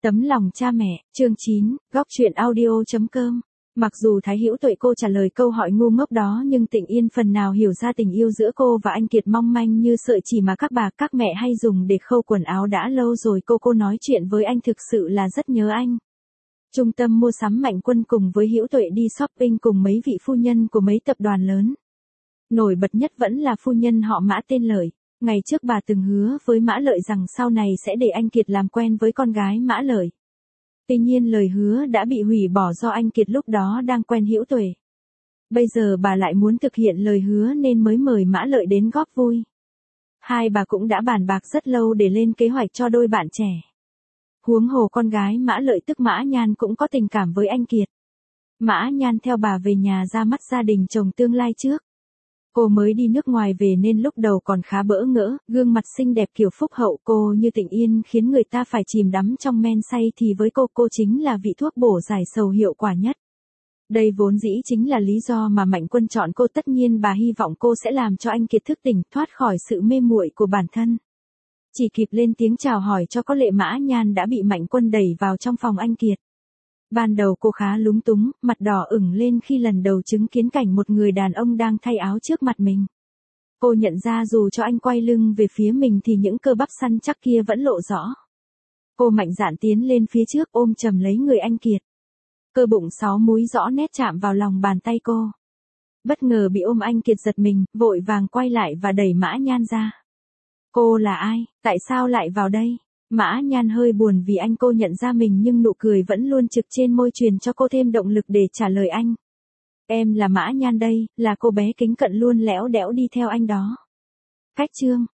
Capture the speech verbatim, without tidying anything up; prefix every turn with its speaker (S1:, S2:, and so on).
S1: Tấm lòng cha mẹ, chương chín, góc truyện audio.com. Mặc dù Thái Hữu Tuệ cô trả lời câu hỏi ngu ngốc đó nhưng Tịnh Yên phần nào hiểu ra tình yêu giữa cô và anh Kiệt mong manh như sợi chỉ mà các bà các mẹ hay dùng để khâu quần áo đã lâu rồi. Cô cô nói chuyện với anh thực sự là rất nhớ anh. Trung tâm mua sắm Mạnh Quân cùng với Hữu Tuệ đi shopping cùng mấy vị phu nhân của mấy tập đoàn lớn. Nổi bật nhất vẫn là phu nhân họ Mã tên Lợi. Ngày trước bà từng hứa với Mã Lợi rằng sau này sẽ để anh Kiệt làm quen với con gái Mã Lợi. Tuy nhiên lời hứa đã bị hủy bỏ do anh Kiệt lúc đó đang quen Hữu Tuệ. Bây giờ bà lại muốn thực hiện lời hứa nên mới mời Mã Lợi đến góp vui. Hai bà cũng đã bàn bạc rất lâu để lên kế hoạch cho đôi bạn trẻ. Huống hồ con gái Mã Lợi tức Mã Nhan cũng có tình cảm với anh Kiệt. Mã Nhan theo bà về nhà ra mắt gia đình chồng tương lai trước. Cô mới đi nước ngoài về nên lúc đầu còn khá bỡ ngỡ, gương mặt xinh đẹp kiểu phúc hậu cô như Tịnh Yên khiến người ta phải chìm đắm trong men say thì với cô cô chính là vị thuốc bổ giải sầu hiệu quả nhất. Đây vốn dĩ chính là lý do mà Mạnh Quân chọn cô, tất nhiên bà hy vọng cô sẽ làm cho anh Kiệt thức tỉnh thoát khỏi sự mê muội của bản thân. Chỉ kịp lên tiếng chào hỏi cho có lệ Mã Nhan đã bị Mạnh Quân đẩy vào trong phòng anh Kiệt. Ban đầu cô khá lúng túng, mặt đỏ ửng lên khi lần đầu chứng kiến cảnh một người đàn ông đang thay áo trước mặt mình. Cô nhận ra dù cho anh quay lưng về phía mình thì những cơ bắp săn chắc kia vẫn lộ rõ. Cô mạnh dạn tiến lên phía trước ôm chầm lấy người anh Kiệt. Cơ bụng sáu múi rõ nét chạm vào lòng bàn tay cô. Bất ngờ bị ôm anh Kiệt giật mình, vội vàng quay lại và đẩy Mã Nhan ra. Cô là ai, tại sao lại vào đây? Mã Nhan hơi buồn vì anh cô nhận ra mình nhưng nụ cười vẫn luôn trực trên môi truyền cho cô thêm động lực để trả lời anh. Em là Mã Nhan đây, là cô bé kính cận luôn lẽo đẽo đi theo anh đó. Cách chương,